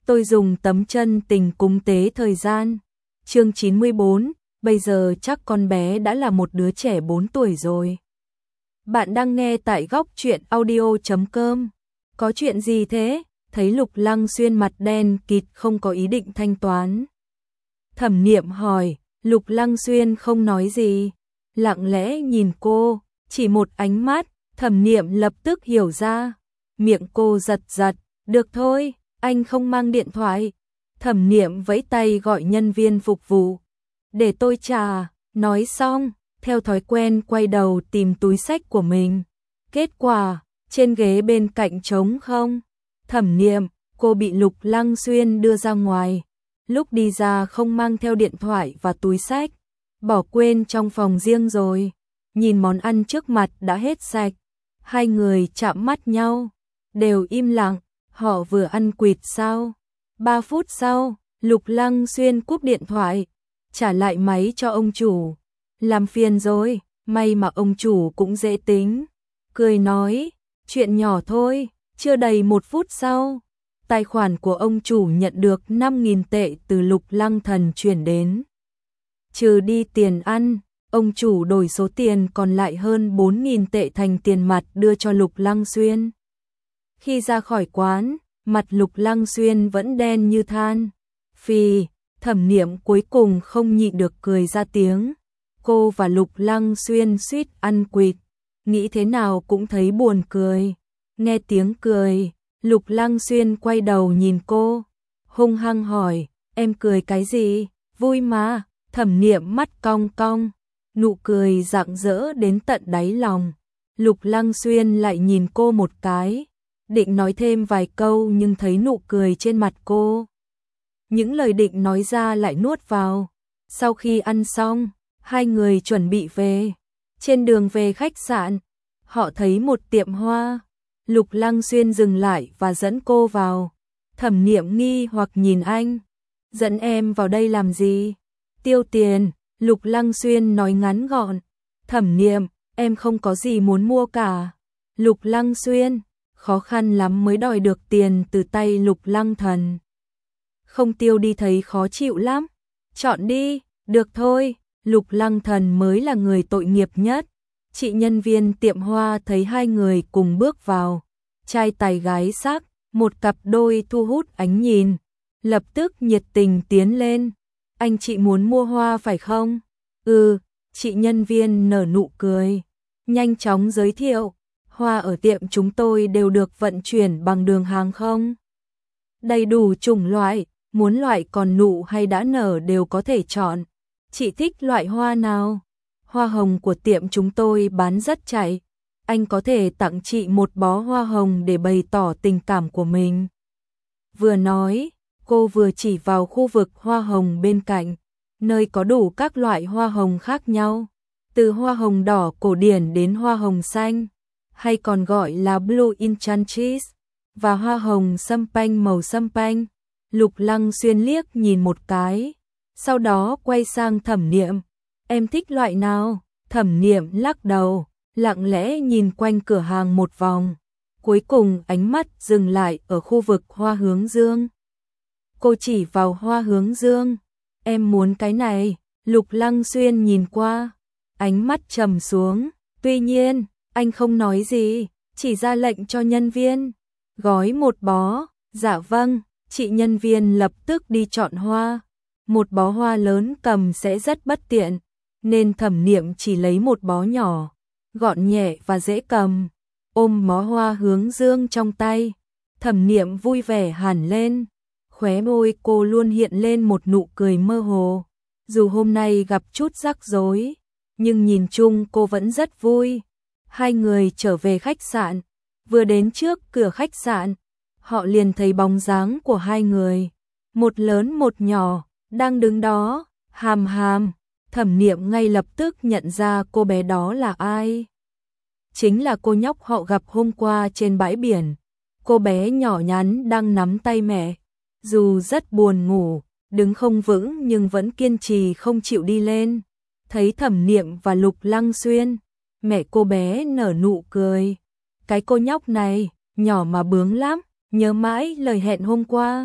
tôi dùng tấm chân tình cúng tế thời gian. Chương 94, bây giờ chắc con bé đã là một đứa trẻ 4 tuổi rồi. Bạn đang nghe tại góc truyện audio.com. Có chuyện gì thế? Thấy Lục Lăng Xuyên mặt đen kịt không có ý định thanh toán. Thẩm Niệm hỏi, Lục Lăng Xuyên không nói gì, lặng lẽ nhìn cô, chỉ một ánh mắt, Thẩm Niệm lập tức hiểu ra. Miệng cô giật giật, được thôi, anh không mang điện thoại. Thẩm Niệm vẫy tay gọi nhân viên phục vụ. Để tôi trả, nói xong, theo thói quen quay đầu tìm túi xách của mình. Kết quả, trên ghế bên cạnh trống không. Thẩm Niệm, cô bị Lục Lăng Xuyên đưa ra ngoài. Lúc đi ra không mang theo điện thoại và túi xách, bỏ quên trong phòng riêng rồi. Nhìn món ăn trước mặt đã hết sạch. Hai người chạm mắt nhau, đều im lặng, họ vừa ăn quỵt sao? 3 phút sau, Lục Lăng Xuyên cúp điện thoại, trả lại máy cho ông chủ. Làm phiền rồi, may mà ông chủ cũng dễ tính. Cười nói, chuyện nhỏ thôi, chưa đầy 1 phút sau. Tài khoản của ông chủ nhận được 5.000 tệ từ Lục Lăng Thần chuyển đến. Trừ đi tiền ăn, ông chủ đổi số tiền còn lại hơn 4.000 tệ thành tiền mặt đưa cho Lục Lăng Xuyên. Khi ra khỏi quán, mặt Lục Lăng Xuyên vẫn đen như than. Phì, Thẩm Niệm cuối cùng không nhịn được cười ra tiếng. Cô và Lục Lăng Xuyên suýt ăn quỵt, nghĩ thế nào cũng thấy buồn cười. Nghe tiếng cười, Lục Lăng Xuyên quay đầu nhìn cô, hung hăng hỏi, em cười cái gì? Vui mà. Thẩm Niệm mắt cong cong, nụ cười rạng rỡ đến tận đáy lòng. Lục Lăng Xuyên lại nhìn cô một cái, định nói thêm vài câu nhưng thấy nụ cười trên mặt cô. Những lời định nói ra lại nuốt vào. Sau khi ăn xong, hai người chuẩn bị về. Trên đường về khách sạn, họ thấy một tiệm hoa. Lục Lăng Xuyên dừng lại và dẫn cô vào. Thẩm Niệm nghi hoặc nhìn anh. Dẫn em vào đây làm gì? Tiêu tiền, Lục Lăng Xuyên nói ngắn gọn. Thẩm Niệm, em không có gì muốn mua cả. Lục Lăng Xuyên, khó khăn lắm mới đòi được tiền từ tay Lục Lăng Thần. Không tiêu đi thấy khó chịu lắm. Chọn đi, được thôi, Lục Lăng Thần mới là người tội nghiệp nhất. Chị nhân viên tiệm hoa thấy hai người cùng bước vào. Trai tài gái sắc, một cặp đôi thu hút ánh nhìn. Lập tức nhiệt tình tiến lên. Anh chị muốn mua hoa phải không? Ừ, chị nhân viên nở nụ cười. Nhanh chóng giới thiệu, hoa ở tiệm chúng tôi đều được vận chuyển bằng đường hàng không. Đầy đủ chủng loại, muốn loại còn nụ hay đã nở đều có thể chọn. Chị thích loại hoa nào? Hoa hồng của tiệm chúng tôi bán rất chạy. Anh có thể tặng chị một bó hoa hồng để bày tỏ tình cảm của mình. Vừa nói, cô vừa chỉ vào khu vực hoa hồng bên cạnh, nơi có đủ các loại hoa hồng khác nhau, từ hoa hồng đỏ cổ điển đến hoa hồng xanh, hay còn gọi là Blue Enchantress, và hoa hồng sâm panh màu sâm panh. Lục Lăng Xuyên liếc nhìn một cái, sau đó quay sang Thẩm Niệm. Em thích loại nào? Thẩm Niệm lắc đầu, lặng lẽ nhìn quanh cửa hàng một vòng. Cuối cùng ánh mắt dừng lại ở khu vực hoa hướng dương. Cô chỉ vào hoa hướng dương. Em muốn cái này. Lục Lăng Xuyên nhìn qua, ánh mắt trầm xuống. Tuy nhiên, anh không nói gì, chỉ ra lệnh cho nhân viên. Gói một bó. Dạ vâng, chị nhân viên lập tức đi chọn hoa. Một bó hoa lớn cầm sẽ rất bất tiện, nên Thẩm Niệm chỉ lấy một bó nhỏ, gọn nhẹ và dễ cầm. Ôm bó hoa hướng dương trong tay, Thẩm Niệm vui vẻ hẳn lên. Khóe môi cô luôn hiện lên một nụ cười mơ hồ. Dù hôm nay gặp chút rắc rối, nhưng nhìn chung cô vẫn rất vui. Hai người trở về khách sạn. Vừa đến trước cửa khách sạn, họ liền thấy bóng dáng của hai người. Một lớn một nhỏ, đang đứng đó, hàm hàm. Thẩm Niệm ngay lập tức nhận ra cô bé đó là ai. Chính là cô nhóc họ gặp hôm qua trên bãi biển. Cô bé nhỏ nhắn đang nắm tay mẹ. Dù rất buồn ngủ, đứng không vững nhưng vẫn kiên trì không chịu đi lên. Thấy Thẩm Niệm và Lục Lăng Xuyên, mẹ cô bé nở nụ cười. Cái cô nhóc này, nhỏ mà bướng lắm, nhớ mãi lời hẹn hôm qua.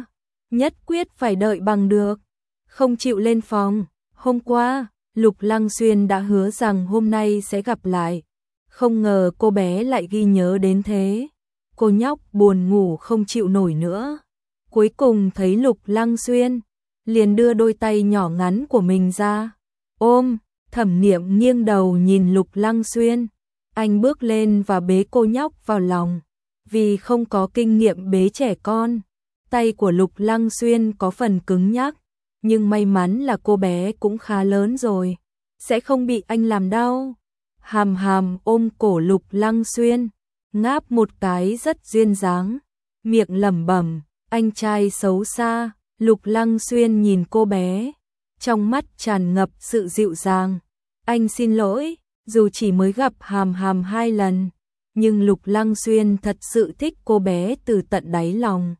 nhất quyết phải đợi bằng được, không chịu lên phòng. Hôm qua, Lục Lăng Xuyên đã hứa rằng hôm nay sẽ gặp lại, không ngờ cô bé lại ghi nhớ đến thế. Cô nhóc buồn ngủ không chịu nổi nữa. Cuối cùng thấy Lục Lăng Xuyên, liền đưa đôi tay nhỏ ngắn của mình ra, ôm. Thẩm Niệm nghiêng đầu nhìn Lục Lăng Xuyên, anh bước lên và bế cô nhóc vào lòng. Vì không có kinh nghiệm bế trẻ con, tay của Lục Lăng Xuyên có phần cứng nhắc, nhưng may mắn là cô bé cũng khá lớn rồi, sẽ không bị anh làm đau. Hàm Hàm ôm cổ Lục Lăng Xuyên, ngáp một cái rất duyên dáng, miệng lẩm bẩm, anh trai xấu xa. Lục Lăng Xuyên nhìn cô bé, trong mắt tràn ngập sự dịu dàng. Anh xin lỗi, dù chỉ mới gặp Hàm Hàm 2 lần, nhưng Lục Lăng Xuyên thật sự thích cô bé từ tận đáy lòng.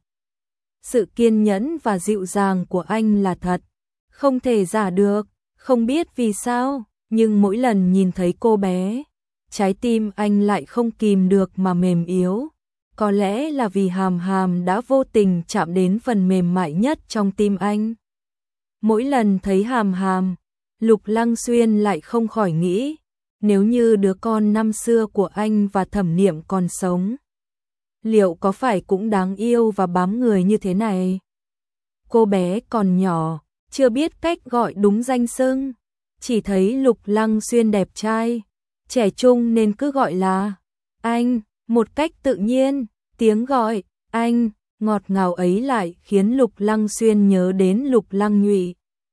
Sự kiên nhẫn và dịu dàng của anh là thật, không thể giả được. Không biết vì sao, nhưng mỗi lần nhìn thấy cô bé, trái tim anh lại không kìm được mà mềm yếu. Có lẽ là vì Hàm Hàm đã vô tình chạm đến phần mềm mại nhất trong tim anh. Mỗi lần thấy Hàm Hàm, Lục Lăng Xuyên lại không khỏi nghĩ, nếu như đứa con năm xưa của anh và Thẩm Niệm còn sống, liệu có phải cũng đáng yêu và bám người như thế này? Cô bé còn nhỏ, chưa biết cách gọi đúng danh xưng, chỉ thấy Lục Lăng Xuyên đẹp trai, trẻ trung nên cứ gọi là anh, một cách tự nhiên. Tiếng gọi anh ngọt ngào ấy lại khiến Lục Lăng Xuyên nhớ đến Lục Lăng Nhụy.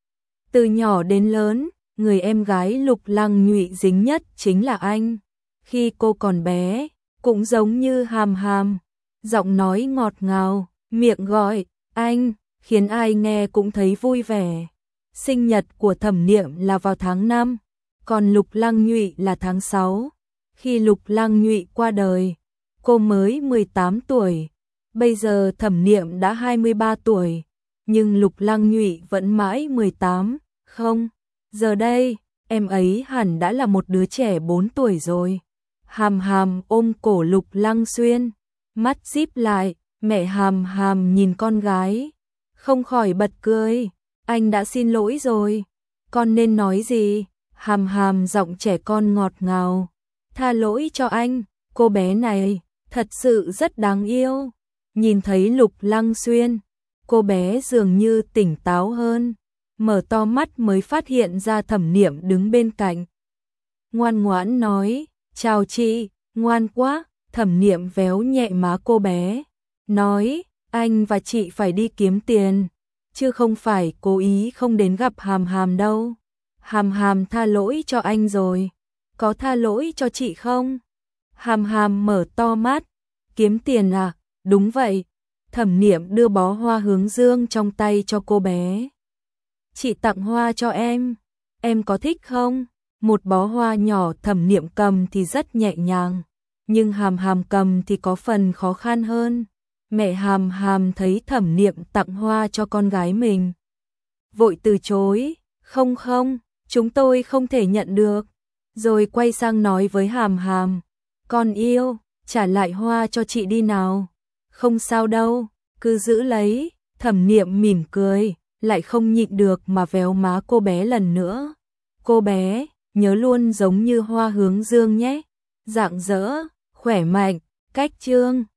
Từ nhỏ đến lớn, người em gái Lục Lăng Nhụy dính nhất chính là anh. Khi cô còn bé, cũng giống như Hàm Hàm, giọng nói ngọt ngào, miệng gọi anh, khiến ai nghe cũng thấy vui vẻ. Sinh nhật của Thẩm Niệm là vào tháng 5, còn Lục Lăng Nhụy là tháng 6. Khi Lục Lăng Nhụy qua đời, cô mới 18 tuổi, bây giờ Thẩm Niệm đã 23 tuổi, nhưng Lục Lăng Nhụy vẫn mãi 18, không, giờ đây, em ấy hẳn đã là một đứa trẻ 4 tuổi rồi. Hàm Hàm ôm cổ Lục Lăng Xuyên, mắt díp lại, mẹ Hàm Hàm nhìn con gái, không khỏi bật cười, anh đã xin lỗi rồi, con nên nói gì? Hàm Hàm giọng trẻ con ngọt ngào, tha lỗi cho anh, cô bé này thật sự rất đáng yêu. Nhìn thấy Lục Lăng Xuyên, cô bé dường như tỉnh táo hơn, mở to mắt mới phát hiện ra Thẩm Niệm đứng bên cạnh. Ngoan ngoãn nói, chào chị, ngoan quá. Thẩm Niệm véo nhẹ má cô bé, nói, anh và chị phải đi kiếm tiền, chứ không phải cố ý không đến gặp Hàm Hàm đâu. Hàm Hàm tha lỗi cho anh rồi, có tha lỗi cho chị không? Hàm Hàm mở to mắt, kiếm tiền à? Đúng vậy. Thẩm Niệm đưa bó hoa hướng dương trong tay cho cô bé. Chị tặng hoa cho em có thích không? Một bó hoa nhỏ Thẩm Niệm cầm thì rất nhẹ nhàng, nhưng Hàm Hàm cầm thì có phần khó khăn hơn. Mẹ Hàm Hàm thấy Thẩm Niệm tặng hoa cho con gái mình, vội từ chối, không, chúng tôi không thể nhận được. Rồi quay sang nói với Hàm Hàm, con yêu, trả lại hoa cho chị đi nào. Không sao đâu, cứ giữ lấy. Thẩm Niệm mỉm cười, lại không nhịn được mà véo má cô bé lần nữa. Cô bé, nhớ luôn giống như hoa hướng dương nhé, rạng rỡ, khỏe mạnh, cách trương.